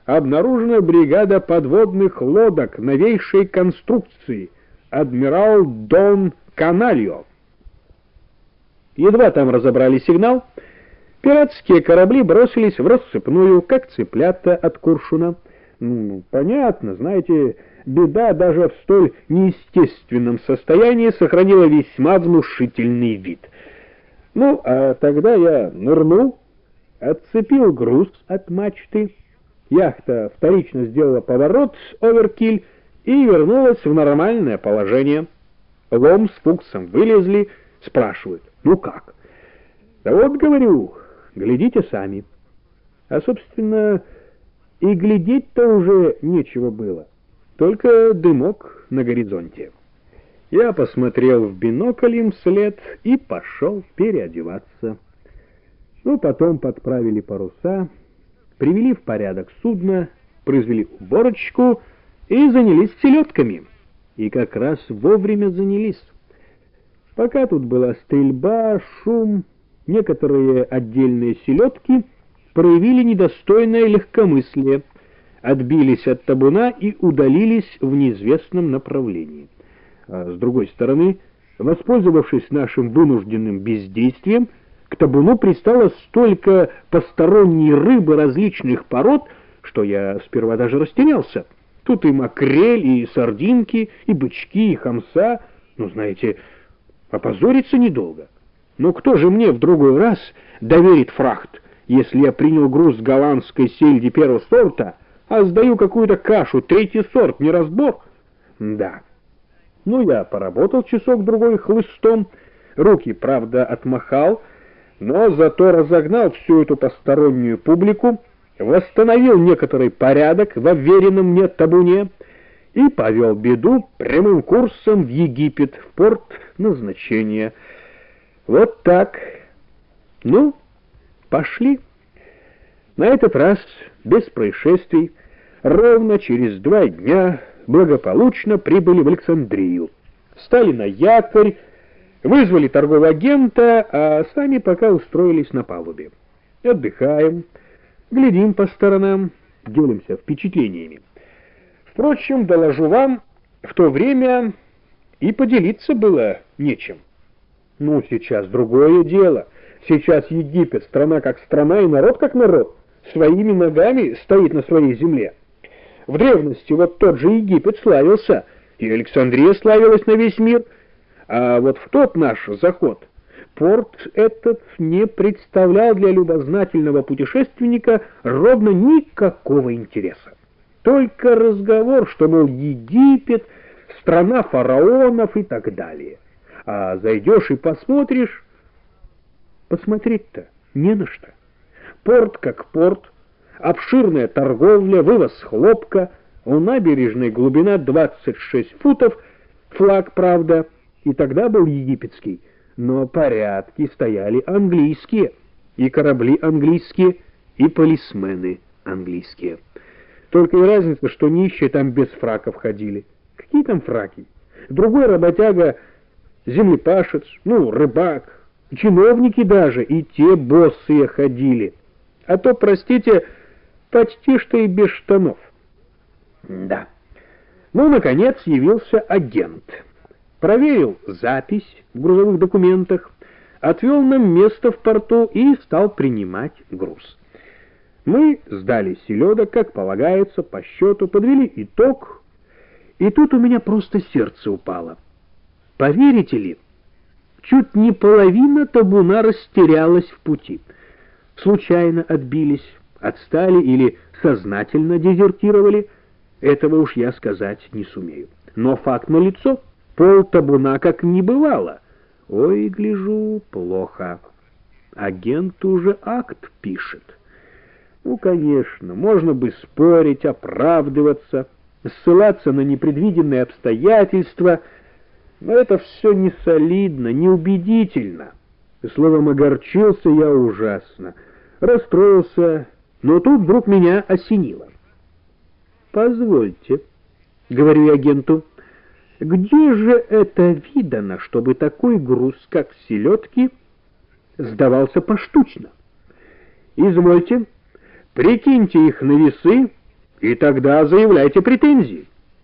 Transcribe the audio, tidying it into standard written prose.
обнаружена бригада подводных лодок новейшей конструкции, адмирал Дон Канальо. Едва там разобрали сигнал, пиратские корабли бросились в рассыпную, как цыплята от куршуна. Понятно, знаете, беда даже в столь неестественном состоянии сохранила весьма внушительный вид. А тогда я нырнул, отцепил груз от мачты, яхта вторично сделала поворот оверкиль и вернулась в нормальное положение. Лом с Фуксом вылезли, спрашивают: «Ну как?» «Да вот, говорю, глядите сами». А, собственно, и глядеть-то уже нечего было, только дымок на горизонте. Я посмотрел в бинокль им вслед и пошел переодеваться. Потом подправили паруса, привели в порядок судно, произвели уборочку и занялись селедками. И как раз вовремя занялись. Пока тут была стрельба, шум, некоторые отдельные селедки проявили недостойное легкомыслие, отбились от табуна и удалились в неизвестном направлении. А с другой стороны, воспользовавшись нашим вынужденным бездействием, к табуну пристало столько посторонней рыбы различных пород, что я сперва даже растерялся. Тут и макрель, и сардинки, и бычки, и хамса. Знаете, опозориться недолго. Но кто же мне в другой раз доверит фрахт, если я принял груз голландской сельди первого сорта, а сдаю какую-то кашу, третий сорт, неразбор? Да. Я поработал часок-другой хлыстом, руки, правда, отмахал, но зато разогнал всю эту постороннюю публику, восстановил некоторый порядок в уверенном мне табуне и повел беду прямым курсом в Египет, в порт назначения. Вот так. Пошли. На этот раз без происшествий, ровно через 2 дня благополучно прибыли в Александрию, встали на якорь, вызвали торгового агента, а сами пока устроились на палубе. Отдыхаем, глядим по сторонам, делимся впечатлениями. Впрочем, доложу вам, в то время и поделиться было нечем. Сейчас другое дело. Сейчас Египет, страна как страна и народ как народ, своими ногами стоит на своей земле. В древности вот тот же Египет славился, и Александрия славилась на весь мир, а вот в тот наш заход порт этот не представлял для любознательного путешественника ровно никакого интереса. Только разговор, что, мол, Египет, страна фараонов и так далее. А зайдешь и посмотришь, посмотреть-то не на что. Порт как порт, обширная торговля, вывоз хлопка, у набережной глубина 26 футов, флаг, правда, и тогда был египетский, но порядки стояли английские, и корабли английские, и полисмены английские. Только и разница, что нищие там без фраков ходили. Какие там фраки? Другой работяга, землепашец, рыбак, чиновники даже, и те босые ходили. А то, простите, почти что и без штанов. Да. Наконец явился агент. Проверил запись в грузовых документах, отвел нам место в порту и стал принимать груз. Мы сдали селедок, как полагается, по счету, подвели итог, и тут у меня просто сердце упало. Поверите ли, чуть не половина табуна растерялась в пути. Случайно отбились, отстали или сознательно дезертировали, этого уж я сказать не сумею. Но факт налицо, пол табуна как не бывало. Ой, гляжу, плохо. Агент уже акт пишет. Конечно, можно бы спорить, оправдываться, ссылаться на непредвиденные обстоятельства, но это все не солидно, неубедительно. Словом, огорчился я ужасно, расстроился, но тут вдруг меня осенило. «Позвольте», — говорю я агенту, — «где же это видано, чтобы такой груз, как селедки, сдавался поштучно? Извольте, прикиньте их на весы И тогда заявляйте претензии.